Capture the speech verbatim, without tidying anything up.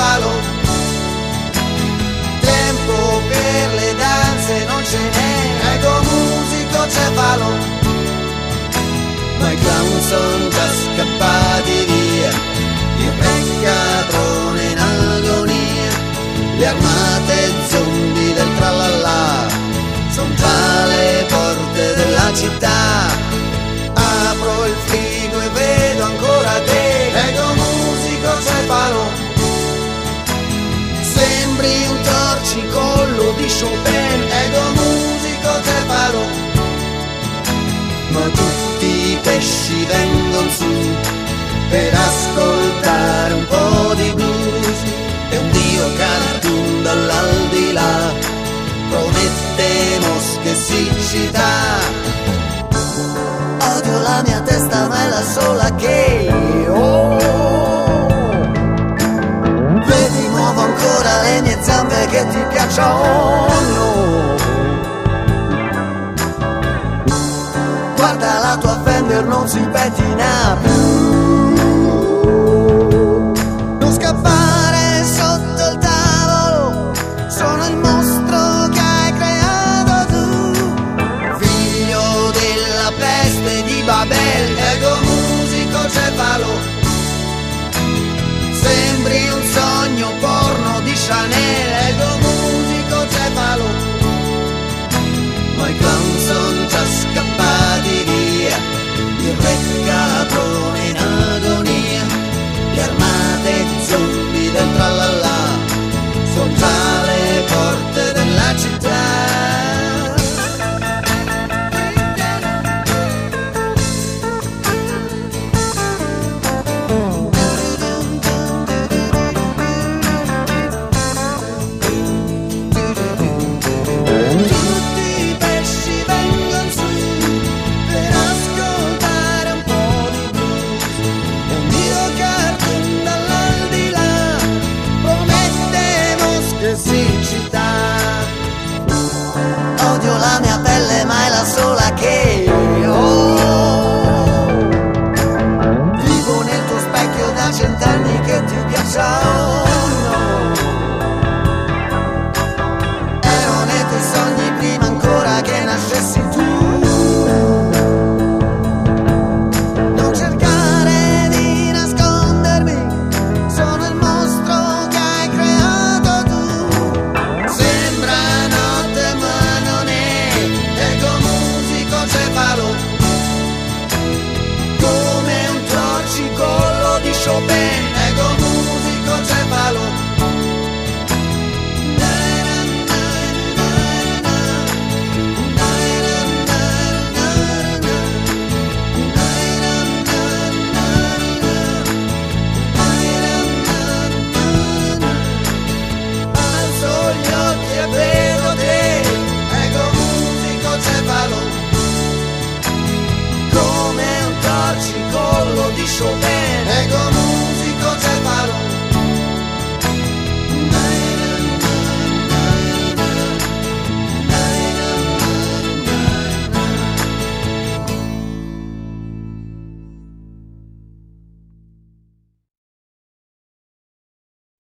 cefalo. Tempo per le danze non ce n'è, ego musico cefalo. Ma i clown son già scappati via, il peccatone in agonia, le armate zombie del tralala, son già le porte della città. Apro il frigo e vedo ancora te, ego musico cefalo. Sembri un torcicollo di Chopin, ego musico cefalo. Ma tutti i pesci vengono su per ascoltare un po' di blues, e un dio cartoon dall'aldilà promette mosche e siccità. Odio la mia testa ma è la sola che ho. Vedi, muovo ancora le mie zampe che ti piacciono. Guarda la tua Fender non si pettina più. Non scappare sotto il tavolo, sono il mostro che hai creato tu, figlio della peste di Babel, ego musico cefalo. Sembri un sogno porno di Chanel, ego musico cefalo. Ma i clown son già scappati via, il re caprone in agonia, le armate zombie del tralala, son già le porte della città. Odio la mia pelle ma è la sola che ho. Vivo nel tuo specchio da cent'anni che ti piacciono. Ero nei tuoi sogni prima ancora che nascessi tu. Non cercare di nascondermi, sono il mostro che hai creato tu. Sembra notte ma non è, ego musico cefalo. Come un torcicollo di Chopin, ego musico cefalo. Alzo gli occhi e vedo te, ego musico cefalo. Come un torcicollo di Chopin.